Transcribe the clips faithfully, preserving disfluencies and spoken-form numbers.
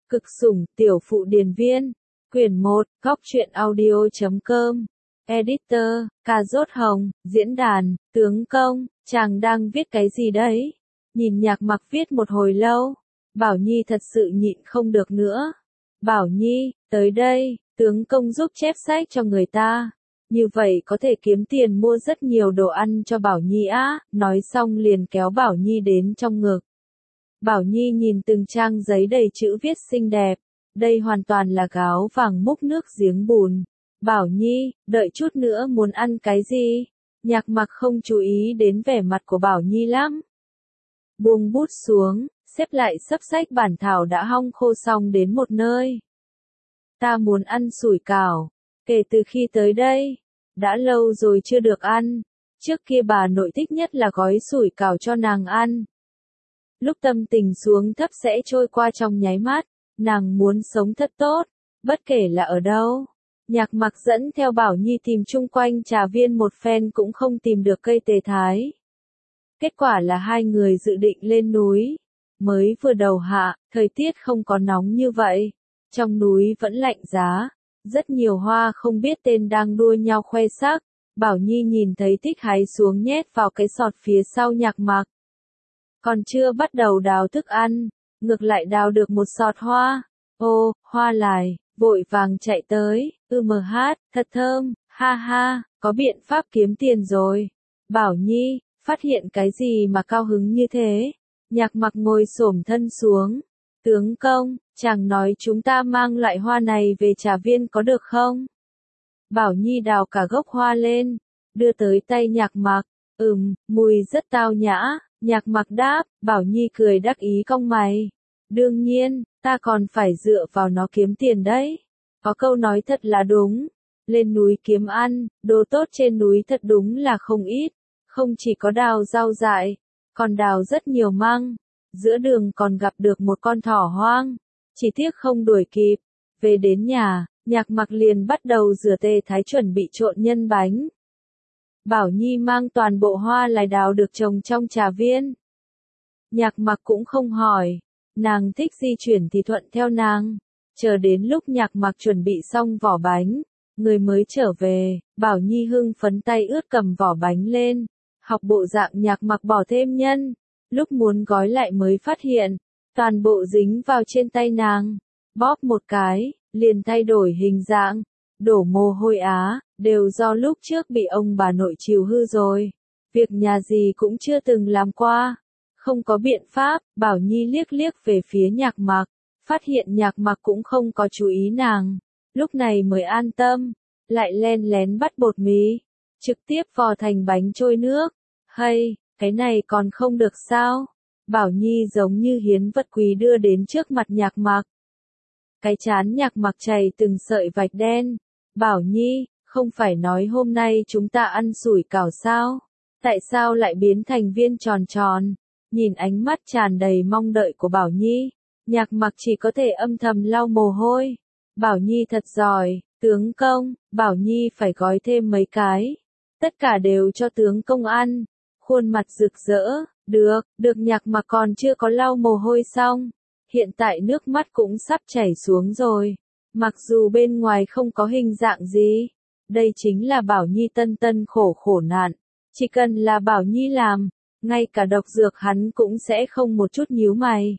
Cực sủng, tiểu phụ điền viên. Quyển một, góc truyện audio.com. Editor, Cà Rốt Hồng, diễn đàn, tướng công, chàng đang viết cái gì đấy? Nhìn Nhạc Mặc viết một hồi lâu, Bảo Nhi thật sự nhịn không được nữa. Bảo Nhi, tới đây, tướng công giúp chép sách cho người ta. Như vậy có thể kiếm tiền mua rất nhiều đồ ăn cho Bảo Nhi á, nói xong liền kéo Bảo Nhi đến trong ngực. Bảo Nhi nhìn từng trang giấy đầy chữ viết xinh đẹp, đây hoàn toàn là gáo vàng múc nước giếng bùn. Bảo Nhi, đợi chút nữa muốn ăn cái gì? Nhạc Mặc không chú ý đến vẻ mặt của Bảo Nhi lắm. Buông bút xuống, xếp lại sấp sách bản thảo đã hong khô xong đến một nơi. Ta muốn ăn sủi cảo, kể từ khi tới đây, đã lâu rồi chưa được ăn. Trước kia bà nội thích nhất là gói sủi cảo cho nàng ăn. Lúc tâm tình xuống thấp sẽ trôi qua trong nháy mắt, nàng muốn sống thật tốt, bất kể là ở đâu. Nhạc Mặc dẫn theo Bảo Nhi tìm chung quanh trà viên một phen cũng không tìm được cây tề thái. Kết quả là hai người dự định lên núi. Mới vừa đầu hạ, thời tiết không có nóng như vậy. Trong núi vẫn lạnh giá, rất nhiều hoa không biết tên đang đua nhau khoe sắc. Bảo Nhi nhìn thấy thích hái xuống nhét vào cái sọt phía sau Nhạc Mặc. Còn chưa bắt đầu đào thức ăn, ngược lại đào được một sọt hoa. Ô, hoa lài, vội vàng chạy tới, ư mờ hát, thật thơm, ha ha, có biện pháp kiếm tiền rồi. Bảo Nhi, phát hiện cái gì mà cao hứng như thế? Nhạc Mặc ngồi xổm thân xuống. Tướng công, chàng nói chúng ta mang loại hoa này về trà viên có được không? Bảo Nhi đào cả gốc hoa lên, đưa tới tay Nhạc Mặc. Ừm, mùi rất tao nhã. Nhạc Mặc đáp, Bảo Nhi cười đắc ý cong mày. Đương nhiên, ta còn phải dựa vào nó kiếm tiền đấy. Có câu nói thật là đúng. Lên núi kiếm ăn, đồ tốt trên núi thật đúng là không ít. Không chỉ có đào rau dại, còn đào rất nhiều măng. Giữa đường còn gặp được một con thỏ hoang. Chỉ tiếc không đuổi kịp. Về đến nhà, Nhạc Mặc liền bắt đầu rửa tề thái chuẩn bị trộn nhân bánh. Bảo Nhi mang toàn bộ hoa lài đào được trồng trong trà viên. Nhạc Mặc cũng không hỏi, nàng thích di chuyển thì thuận theo nàng. Chờ đến lúc Nhạc Mặc chuẩn bị xong vỏ bánh, người mới trở về, Bảo Nhi hưng phấn tay ướt cầm vỏ bánh lên, học bộ dạng Nhạc Mặc bỏ thêm nhân. Lúc muốn gói lại mới phát hiện, toàn bộ dính vào trên tay nàng, bóp một cái, liền thay đổi hình dạng, đổ mồ hôi á, đều do lúc trước bị ông bà nội chiều hư rồi. Việc nhà gì cũng chưa từng làm qua. Không có biện pháp, Bảo Nhi liếc liếc về phía Nhạc Mặc, phát hiện Nhạc Mặc cũng không có chú ý nàng. Lúc này mới an tâm, lại len lén bắt bột mì, trực tiếp vò thành bánh trôi nước. Hay, cái này còn không được sao? Bảo Nhi giống như hiến vật quý đưa đến trước mặt Nhạc Mặc. Cái trán Nhạc Mặc chảy từng sợi vạch đen. Bảo Nhi, không phải nói hôm nay chúng ta ăn sủi cảo sao? Tại sao lại biến thành viên tròn tròn? Nhìn ánh mắt tràn đầy mong đợi của Bảo Nhi, Nhạc Mặc chỉ có thể âm thầm lau mồ hôi. Bảo Nhi thật giỏi, tướng công, Bảo Nhi phải gói thêm mấy cái. Tất cả đều cho tướng công ăn. Khuôn mặt rực rỡ, được, được. Nhạc Mặc còn chưa có lau mồ hôi xong. Hiện tại nước mắt cũng sắp chảy xuống rồi. Mặc dù bên ngoài không có hình dạng gì, đây chính là Bảo Nhi tân tân khổ khổ nạn. Chỉ cần là Bảo Nhi làm, ngay cả độc dược hắn cũng sẽ không một chút nhíu mày.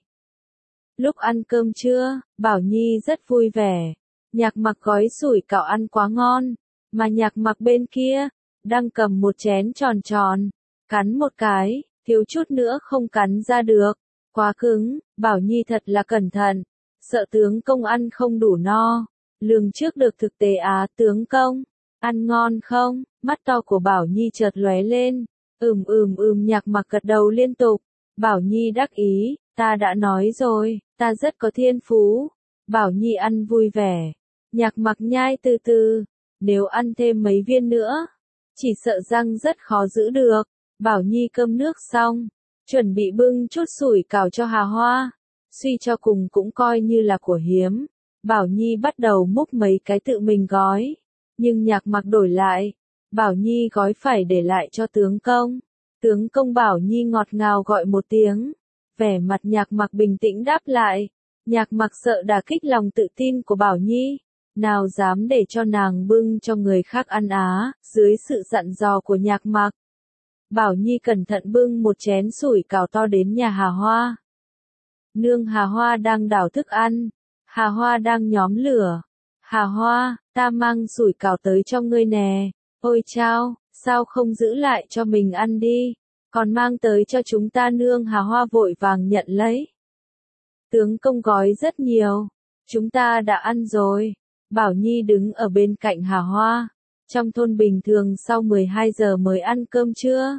Lúc ăn cơm trưa, Bảo Nhi rất vui vẻ. Nhạc Mặc gói sủi cảo ăn quá ngon, mà Nhạc Mặc bên kia, đang cầm một chén tròn tròn, cắn một cái, thiếu chút nữa không cắn ra được. Quá cứng, Bảo Nhi thật là cẩn thận, sợ tướng công ăn không đủ no. Lường trước được thực tế á. Tướng công, ăn ngon không? Mắt to của Bảo Nhi chợt lóe lên. Ừm ừm ừm. Nhạc Mặc gật đầu liên tục. Bảo Nhi đắc ý, ta đã nói rồi, ta rất có thiên phú. Bảo Nhi ăn vui vẻ. Nhạc Mặc nhai từ từ, nếu ăn thêm mấy viên nữa, chỉ sợ răng rất khó giữ được. Bảo Nhi cơm nước xong, chuẩn bị bưng chút sủi cảo cho Hà Hoa. Suy cho cùng cũng coi như là của hiếm. Bảo Nhi bắt đầu múc mấy cái tự mình gói. Nhưng Nhạc Mặc đổi lại. Bảo Nhi gói phải để lại cho tướng công. Tướng công. Bảo Nhi ngọt ngào gọi một tiếng. Vẻ mặt Nhạc Mặc bình tĩnh đáp lại. Nhạc Mặc sợ đả kích lòng tự tin của Bảo Nhi, nào dám để cho nàng bưng cho người khác ăn á, dưới sự dặn dò của Nhạc Mặc. Bảo Nhi cẩn thận bưng một chén sủi cảo to đến nhà Hà Hoa. Nương Hà Hoa đang đảo thức ăn, Hà Hoa đang nhóm lửa. Hà Hoa, ta mang sủi cảo tới cho ngươi nè. Ôi chao, sao không giữ lại cho mình ăn đi, còn mang tới cho chúng ta. Nương Hà Hoa vội vàng nhận lấy. Tướng công gói rất nhiều, chúng ta đã ăn rồi. Bảo Nhi đứng ở bên cạnh Hà Hoa. Trong thôn bình thường sau mười hai giờ mới ăn cơm trưa.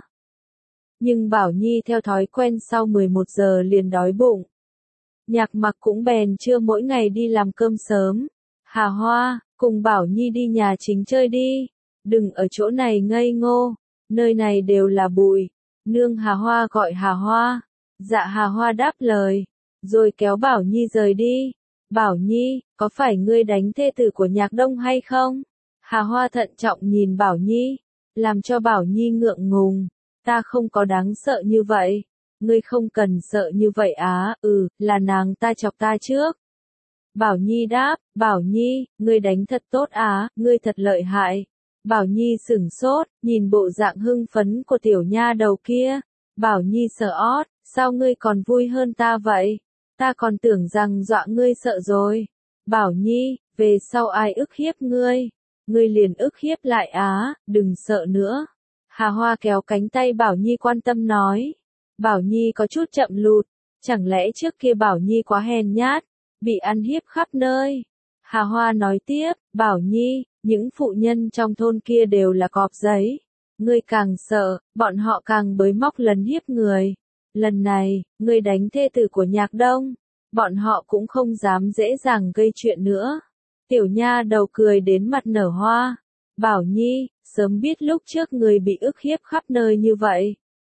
Nhưng Bảo Nhi theo thói quen sau mười một giờ liền đói bụng. Nhạc Mặc cũng bèn trưa mỗi ngày đi làm cơm sớm. Hà Hoa, cùng Bảo Nhi đi nhà chính chơi đi. Đừng ở chỗ này ngây ngô, nơi này đều là bụi. Nương Hà Hoa gọi Hà Hoa. Dạ Hà Hoa đáp lời, rồi kéo Bảo Nhi rời đi. Bảo Nhi, có phải ngươi đánh thê tử của Nhạc Đông hay không? Hà Hoa thận trọng nhìn Bảo Nhi, làm cho Bảo Nhi ngượng ngùng. Ta không có đáng sợ như vậy. Ngươi không cần sợ như vậy á, ừ, là nàng ta chọc ta trước. Bảo Nhi đáp, Bảo Nhi, ngươi đánh thật tốt á, ngươi thật lợi hại. Bảo Nhi sửng sốt, nhìn bộ dạng hưng phấn của tiểu nha đầu kia. Bảo Nhi sợ ót, sao ngươi còn vui hơn ta vậy? Ta còn tưởng rằng dọa ngươi sợ rồi. Bảo Nhi, về sau ai ức hiếp ngươi, ngươi liền ức hiếp lại á, đừng sợ nữa. Hà Hoa kéo cánh tay Bảo Nhi quan tâm nói. Bảo Nhi có chút chậm lụt, chẳng lẽ trước kia Bảo Nhi quá hèn nhát, bị ăn hiếp khắp nơi. Hà Hoa nói tiếp, Bảo Nhi, những phụ nhân trong thôn kia đều là cọp giấy. Ngươi càng sợ, bọn họ càng bới móc lấn hiếp người. Lần này, ngươi đánh thê tử của Nhạc Đông, bọn họ cũng không dám dễ dàng gây chuyện nữa. Tiểu nha đầu cười đến mặt nở hoa. Bảo Nhi, sớm biết lúc trước người bị ức hiếp khắp nơi như vậy.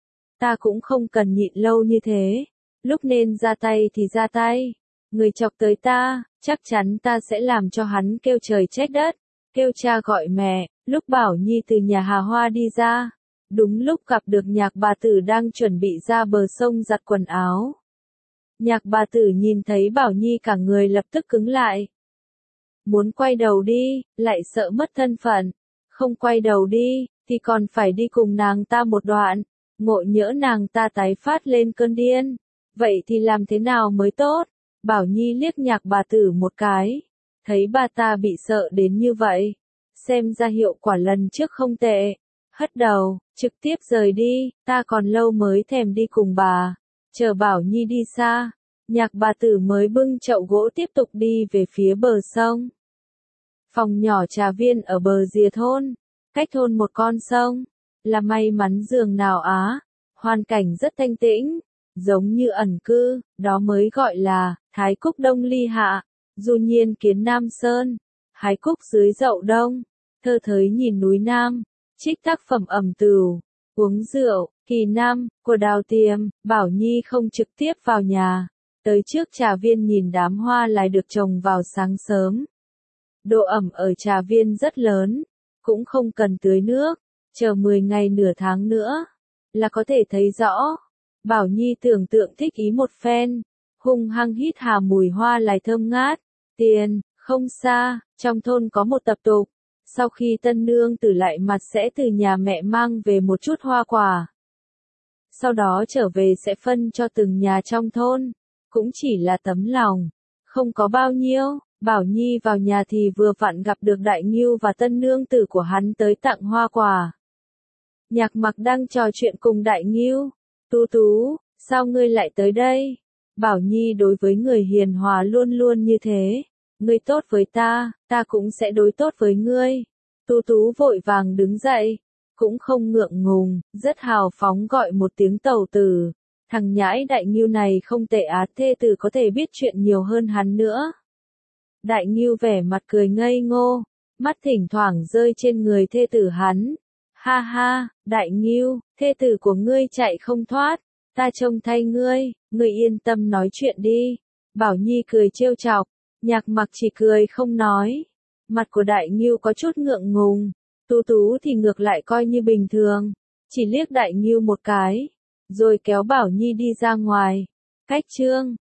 Ta cũng không cần nhịn lâu như thế. Lúc nên ra tay thì ra tay. Người chọc tới ta, chắc chắn ta sẽ làm cho hắn kêu trời trách đất, kêu cha gọi mẹ. Lúc Bảo Nhi từ nhà Hà Hoa đi ra, đúng lúc gặp được Nhạc bà tử đang chuẩn bị ra bờ sông giặt quần áo. Nhạc bà tử nhìn thấy Bảo Nhi cả người lập tức cứng lại. Muốn quay đầu đi, lại sợ mất thân phận. Không quay đầu đi, thì còn phải đi cùng nàng ta một đoạn. Ngộ nhỡ nàng ta tái phát lên cơn điên. Vậy thì làm thế nào mới tốt? Bảo Nhi liếc Nhạc bà tử một cái. Thấy bà ta bị sợ đến như vậy. Xem ra hiệu quả lần trước không tệ. Hất đầu, trực tiếp rời đi, ta còn lâu mới thèm đi cùng bà. Chờ Bảo Nhi đi xa, Nhạc bà tử mới bưng chậu gỗ tiếp tục đi về phía bờ sông. Phòng nhỏ trà viên ở bờ rìa thôn, cách thôn một con sông, là may mắn giường nào á, hoàn cảnh rất thanh tĩnh, giống như ẩn cư, đó mới gọi là Thái Cúc Đông Ly Hạ, Du Nhiên Kiến Nam Sơn, hái cúc dưới dậu đông, thơ thới nhìn núi Nam, trích tác phẩm ẩm tửu, uống rượu, kỳ nam, của Đào Tiềm. Bảo Nhi không trực tiếp vào nhà, tới trước trà viên nhìn đám hoa lại được trồng vào sáng sớm. Độ ẩm ở trà viên rất lớn, cũng không cần tưới nước, chờ mười ngày nửa tháng nữa, là có thể thấy rõ. Bảo Nhi tưởng tượng thích ý một phen, hung hăng hít hà mùi hoa lại thơm ngát. Tiền, không xa, trong thôn có một tập tục, sau khi tân nương tử lại mặt sẽ từ nhà mẹ mang về một chút hoa quả. Sau đó trở về sẽ phân cho từng nhà trong thôn, cũng chỉ là tấm lòng, không có bao nhiêu. Bảo Nhi vào nhà thì vừa vặn gặp được Đại Ngưu và tân nương tử của hắn tới tặng hoa quả. Nhạc Mặc đang trò chuyện cùng Đại Ngưu. Tú Tú, sao ngươi lại tới đây? Bảo Nhi đối với người hiền hòa luôn luôn như thế. Ngươi tốt với ta, ta cũng sẽ đối tốt với ngươi. Tú Tú vội vàng đứng dậy, cũng không ngượng ngùng, rất hào phóng gọi một tiếng tẩu tử. Thằng nhãi Đại Ngưu này không tệ á, thê tử có thể biết chuyện nhiều hơn hắn nữa. Đại Ngưu vẻ mặt cười ngây ngô, mắt thỉnh thoảng rơi trên người thê tử hắn. Ha ha, Đại Ngưu, thê tử của ngươi chạy không thoát, ta trông thay ngươi, ngươi yên tâm nói chuyện đi. Bảo Nhi cười trêu chọc, Nhạc Mặc chỉ cười không nói. Mặt của Đại Ngưu có chút ngượng ngùng, Tú Tú thì ngược lại coi như bình thường, chỉ liếc Đại Ngưu một cái, rồi kéo Bảo Nhi đi ra ngoài. Cách chương